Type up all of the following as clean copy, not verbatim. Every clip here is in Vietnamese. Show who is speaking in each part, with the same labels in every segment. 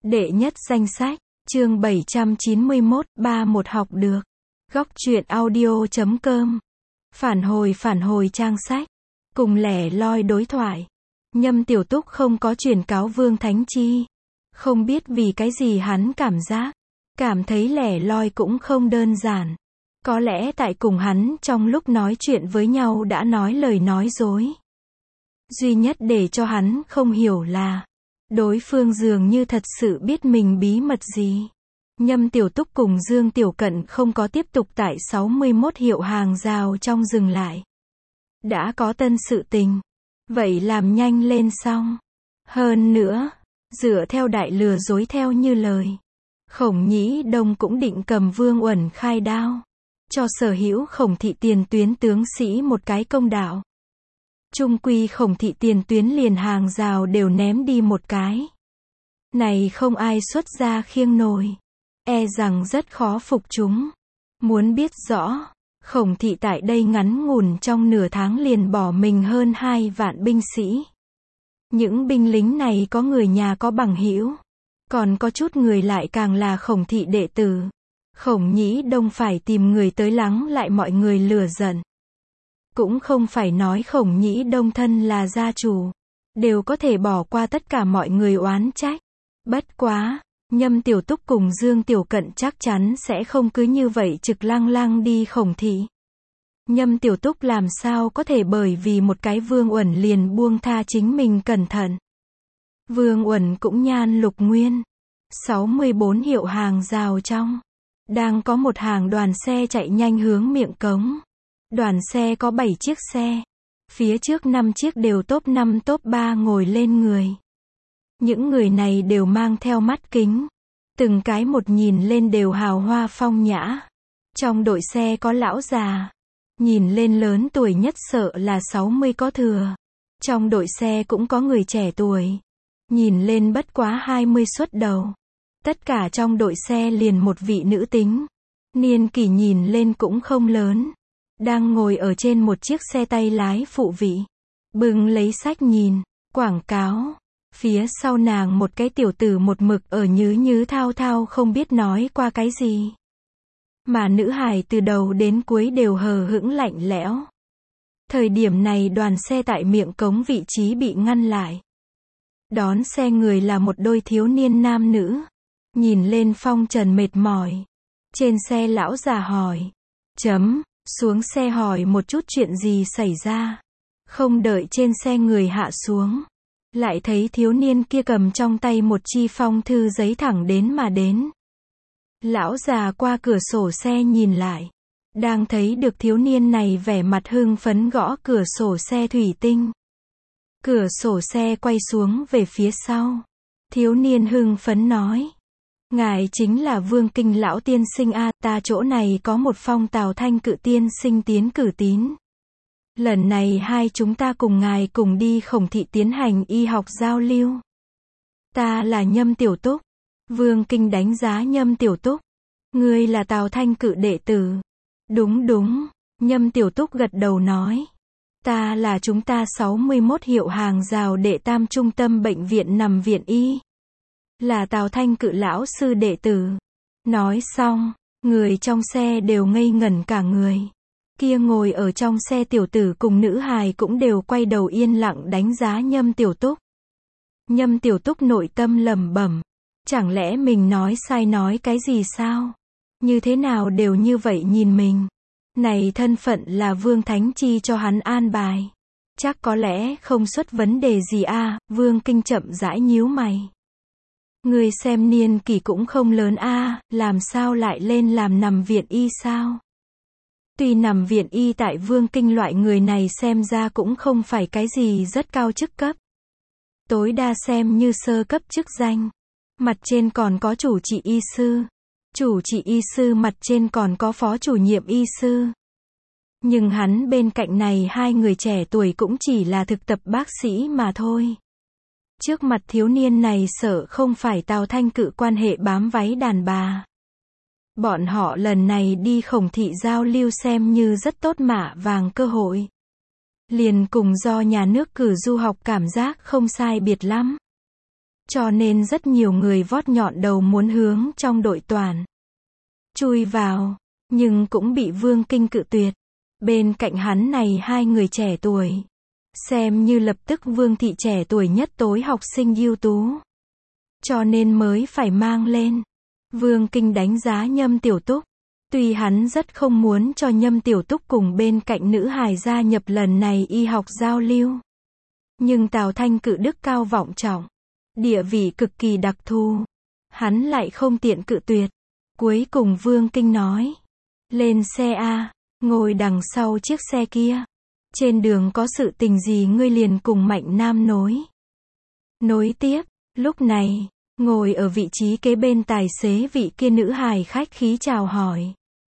Speaker 1: Đệ nhất danh sách, chương 791, một học được. Góc truyện audio.com. Phản hồi trang sách. Cùng lẻ loi đối thoại. Nhâm Tiểu Túc không có chuyển cáo Vương Thánh Chi. Không biết vì cái gì hắn cảm thấy lẻ loi cũng không đơn giản. Có lẽ tại cùng hắn trong lúc nói chuyện với nhau đã nói lời nói dối. Duy nhất để cho hắn không hiểu là đối phương dường như thật sự biết mình bí mật gì. Nhâm Tiểu Túc cùng Dương Tiểu Cận không có tiếp tục tại 61 hiệu hàng rào trong dừng lại. Đã có tân sự tình. Vậy làm nhanh lên xong. Hơn nữa, dựa theo đại lừa dối theo như lời, Khổng Nhĩ Đông cũng định cầm Vương Uẩn khai đao. Cho sở hữu Khổng thị tiền tuyến tướng sĩ một cái công đạo. Chung quy Khổng thị tiền tuyến liền hàng rào đều ném đi một cái. Này không ai xuất ra khiêng nổi. E rằng rất khó phục chúng. Muốn biết rõ, Khổng thị tại đây ngắn ngủn trong nửa tháng liền bỏ mình hơn 2 vạn binh sĩ. Những binh lính này có người nhà có bằng hữu. Còn có chút người lại càng là Khổng thị đệ tử. Khổng Nhĩ Đông phải tìm người tới lắng lại mọi người lửa giận. Cũng không phải nói Khổng Nhĩ Đông thân là gia chủ, đều có thể bỏ qua tất cả mọi người oán trách. Bất quá, Nhâm Tiểu Túc cùng Dương Tiểu Cận chắc chắn sẽ không cứ như vậy trực lăng lăng đi Khổng thị. Nhâm Tiểu Túc làm sao có thể bởi vì một cái Vương Uẩn liền buông tha chính mình cẩn thận. Vương Uẩn cũng nhan lục nguyên. 64 hiệu hàng rào trong. Đang có một hàng đoàn xe chạy nhanh hướng miệng cống. Đoàn xe có 7 chiếc xe. Phía trước 5 chiếc đều top 5 top 3 ngồi lên người. Những người này đều mang theo mắt kính. Từng cái một nhìn lên đều hào hoa phong nhã. Trong đội xe có lão già. Nhìn lên lớn tuổi nhất sợ là 60 có thừa. Trong đội xe cũng có người trẻ tuổi. Nhìn lên bất quá 20 xuất đầu. Tất cả trong đội xe liền một vị nữ tính. Niên kỷ nhìn lên cũng không lớn. Đang ngồi ở trên một chiếc xe tay lái phụ vị. Bưng lấy sách nhìn, quảng cáo. Phía sau nàng một cái tiểu tử một mực ở nhứ thao thao không biết nói qua cái gì. Mà nữ hài từ đầu đến cuối đều hờ hững lạnh lẽo. Thời điểm này đoàn xe tại miệng cống vị trí bị ngăn lại. Đón xe người là một đôi thiếu niên nam nữ. Nhìn lên phong trần mệt mỏi. Trên xe lão già hỏi. Xuống xe hỏi một chút chuyện gì xảy ra. Không đợi trên xe người hạ xuống. Lại thấy thiếu niên kia cầm trong tay một chi phong thư giấy thẳng đến mà đến. Lão già qua cửa sổ xe nhìn lại. Đang thấy được thiếu niên này vẻ mặt hưng phấn gõ cửa sổ xe thủy tinh. Cửa sổ xe quay xuống về phía sau. Thiếu niên hưng phấn nói. Ngài chính là Vương Kinh lão tiên sinh a, ta chỗ này có một phong Tào Thanh Cự tiên sinh tiến cử tín. Lần này hai chúng ta cùng ngài cùng đi Khổng thị tiến hành y học giao lưu. Ta là Nhâm Tiểu Túc. Vương Kinh đánh giá Nhâm Tiểu Túc. Ngươi là Tào Thanh Cự đệ tử. Đúng. Nhâm Tiểu Túc gật đầu nói. Ta là chúng ta 61 hiệu hàng rào đệ tam trung tâm bệnh viện nằm viện y. Là Tào Thanh Cự lão sư đệ tử. Nói xong, người trong xe đều ngây ngẩn cả người. Kia ngồi ở trong xe tiểu tử cùng nữ hài cũng đều quay đầu yên lặng đánh giá Nhâm Tiểu Túc. Nhâm Tiểu Túc nội tâm lẩm bẩm. Chẳng lẽ mình nói sai nói cái gì sao? Như thế nào đều như vậy nhìn mình. Này thân phận là Vương Thánh Chi cho hắn an bài. Chắc có lẽ không xuất vấn đề gì a. Vương Kinh chậm rãi nhíu mày. Người xem niên kỷ cũng không lớn a, làm sao lại lên làm nằm viện y sao? Tuy nằm viện y tại Vương Kinh loại người này xem ra cũng không phải cái gì rất cao chức cấp. Tối đa xem như sơ cấp chức danh. Mặt trên còn có chủ trị y sư. Chủ trị y sư mặt trên còn có phó chủ nhiệm y sư. Nhưng hắn bên cạnh này hai người trẻ tuổi cũng chỉ là thực tập bác sĩ mà thôi. Trước mặt thiếu niên này sợ không phải Tào Thanh Cự quan hệ bám váy đàn bà. Bọn họ lần này đi Khổng thị giao lưu xem như rất tốt mạ vàng cơ hội. Liền cùng do nhà nước cử du học cảm giác không sai biệt lắm. Cho nên rất nhiều người vót nhọn đầu muốn hướng trong đội toàn chui vào, nhưng cũng bị Vương Kinh cự tuyệt. Bên cạnh hắn này hai người trẻ tuổi, xem như lập tức Vương thị trẻ tuổi nhất tối học sinh ưu tú, cho nên mới phải mang lên. Vương Kinh đánh giá Nhâm Tiểu Túc, tuy hắn rất không muốn cho Nhâm Tiểu Túc cùng bên cạnh nữ hài gia nhập lần này y học giao lưu, nhưng Tào Thanh Cự đức cao vọng trọng, địa vị cực kỳ đặc thù, hắn lại không tiện cự tuyệt. Cuối cùng Vương Kinh nói, lên xe a, ngồi đằng sau chiếc xe kia. Trên đường có sự tình gì ngươi liền cùng Mạnh Nam nối tiếp. Lúc này, ngồi ở vị trí kế bên tài xế vị kia nữ hài khách khí chào hỏi.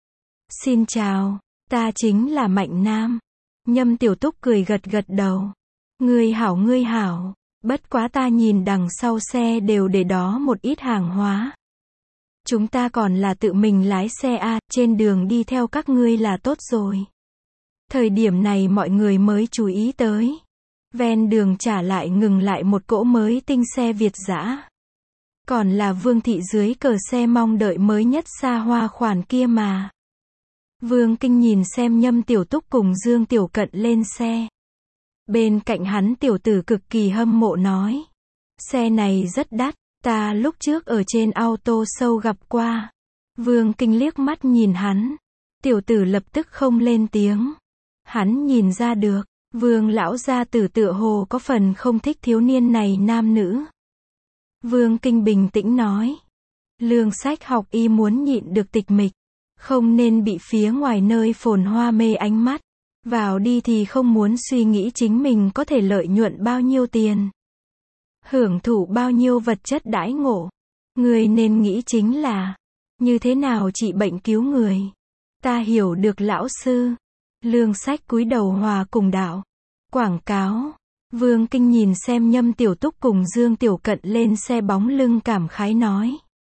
Speaker 1: Xin chào, ta chính là Mạnh Nam. Nhâm Tiểu Túc cười gật gật đầu. Ngươi hảo, bất quá ta nhìn đằng sau xe đều để đó một ít hàng hóa. Chúng ta còn là tự mình lái xe a, trên đường đi theo các ngươi là tốt rồi. Thời điểm này mọi người mới chú ý tới. Ven đường trả lại ngừng lại một cỗ mới tinh xe Việt dã. Còn là Vương thị dưới cờ xe mong đợi mới nhất xa hoa khoản kia mà. Vương Kinh nhìn xem Nhâm Tiểu Túc cùng Dương Tiểu Cận lên xe. Bên cạnh hắn tiểu tử cực kỳ hâm mộ nói. Xe này rất đắt, ta lúc trước ở trên auto show gặp qua. Vương Kinh liếc mắt nhìn hắn. Tiểu tử lập tức không lên tiếng. Hắn nhìn ra được, Vương lão gia tử tựa hồ có phần không thích thiếu niên này nam nữ. Vương Kinh bình tĩnh nói. Lương Sách học y muốn nhịn được tịch mịch, không nên bị phía ngoài nơi phồn hoa mê ánh mắt. Vào đi thì không muốn suy nghĩ chính mình có thể lợi nhuận bao nhiêu tiền, hưởng thụ bao nhiêu vật chất đãi ngộ. Người nên nghĩ chính là, như thế nào trị bệnh cứu người. Ta hiểu được lão sư. Lương Sách cúi đầu hòa cùng đạo. Quảng cáo. Vương Kinh nhìn xem Nhâm Tiểu Túc cùng Dương Tiểu Cận lên xe bóng lưng cảm khái nói.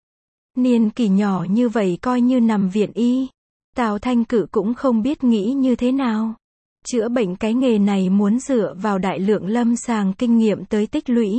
Speaker 1: Niên kỷ nhỏ như vậy coi như nằm viện y. Tào Thanh Cự cũng không biết nghĩ như thế nào. Chữa bệnh cái nghề này muốn dựa vào đại lượng lâm sàng kinh nghiệm tới tích lũy.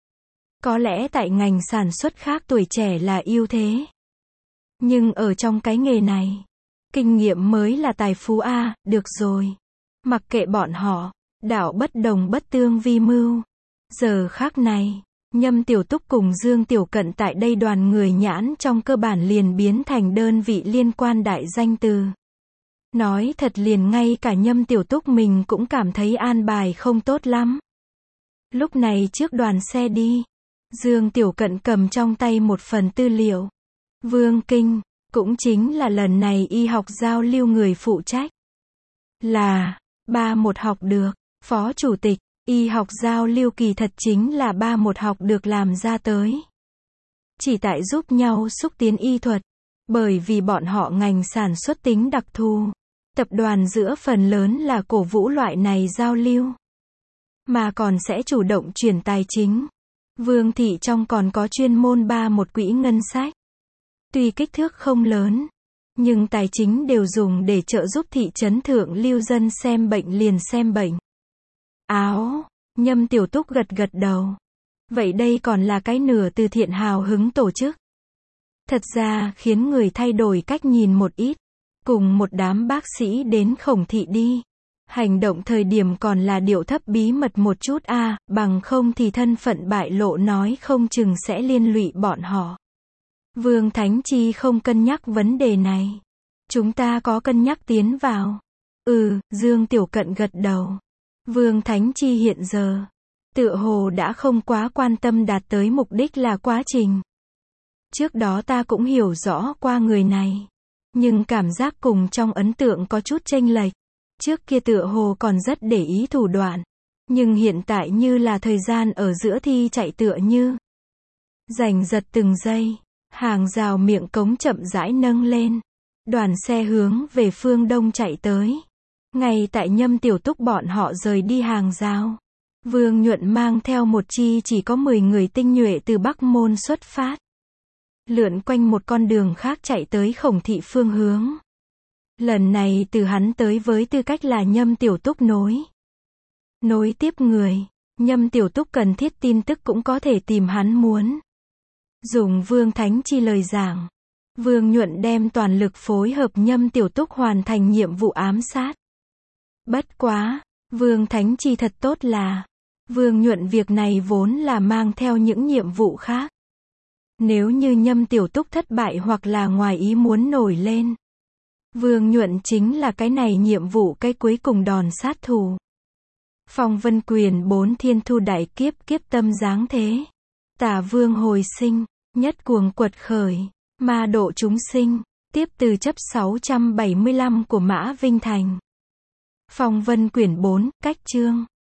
Speaker 1: Có lẽ tại ngành sản xuất khác tuổi trẻ là ưu thế. Nhưng ở trong cái nghề này, kinh nghiệm mới là tài phú a, được rồi. Mặc kệ bọn họ, đạo bất đồng bất tương vi mưu. Giờ khác này, Nhâm Tiểu Túc cùng Dương Tiểu Cận tại đây đoàn người nhãn trong cơ bản liền biến thành đơn vị liên quan đại danh từ. Nói thật liền ngay cả Nhâm Tiểu Túc mình cũng cảm thấy an bài không tốt lắm. Lúc này trước đoàn xe đi, Dương Tiểu Cận cầm trong tay một phần tư liệu. Vương Kinh, cũng chính là lần này y học giao lưu người phụ trách. Là, 31 học được, phó chủ tịch, y học giao lưu kỳ thật chính là 31 học được làm ra tới. Chỉ tại giúp nhau xúc tiến y thuật, bởi vì bọn họ ngành sản xuất tính đặc thù. Tập đoàn giữa phần lớn là cổ vũ loại này giao lưu, mà còn sẽ chủ động chuyển tài chính. Vương thị trong còn có chuyên môn 31 quỹ ngân sách. Tuy kích thước không lớn, nhưng tài chính đều dùng để trợ giúp thị trấn thượng lưu dân xem bệnh liền xem bệnh. Áo, Nhâm Tiểu Túc gật gật đầu. Vậy đây còn là cái nửa từ thiện hào hứng tổ chức. Thật ra khiến người thay đổi cách nhìn một ít. Cùng một đám bác sĩ đến Khổng thị đi. Hành động thời điểm còn là điệu thấp bí mật một chút a, bằng không thì thân phận bại lộ nói không chừng sẽ liên lụy bọn họ. Vương Thánh Chi không cân nhắc vấn đề này. Chúng ta có cân nhắc tiến vào. Dương Tiểu Cận gật đầu. Vương Thánh Chi hiện giờ, tựa hồ đã không quá quan tâm đạt tới mục đích là quá trình. Trước đó ta cũng hiểu rõ qua người này. Nhưng cảm giác cùng trong ấn tượng có chút chênh lệch. Trước kia tựa hồ còn rất để ý thủ đoạn. Nhưng hiện tại như là thời gian ở giữa thi chạy tựa như. Giành giật từng giây. Hàng rào miệng cống chậm rãi nâng lên. Đoàn xe hướng về phương đông chạy tới. Ngay tại Nhâm Tiểu Túc bọn họ rời đi hàng rào. Vương Nhuận mang theo một chi chỉ có 10 người tinh nhuệ từ Bắc Môn xuất phát. Lượn quanh một con đường khác chạy tới Khổng thị phương hướng. Lần này từ hắn tới với tư cách là Nhâm Tiểu Túc nối tiếp người. Nhâm Tiểu Túc cần thiết tin tức cũng có thể tìm hắn muốn. Dùng Vương Thánh Chi lời giảng, Vương Nhuận đem toàn lực phối hợp Nhâm Tiểu Túc hoàn thành nhiệm vụ ám sát. Bất quá, Vương Thánh Chi thật tốt là, Vương Nhuận việc này vốn là mang theo những nhiệm vụ khác. Nếu như Nhâm Tiểu Túc thất bại hoặc là ngoài ý muốn nổi lên, Vương Nhuận chính là cái này nhiệm vụ cái cuối cùng đòn sát thủ. Phong Vân Quyền 4 Thiên Thu đại kiếp, kiếp tâm giáng thế. Tả Vương hồi sinh, nhất cuồng quật khởi, ma độ chúng sinh, tiếp từ chấp 675 của Mã Vinh Thành. Phong Vân Quyển 4, cách chương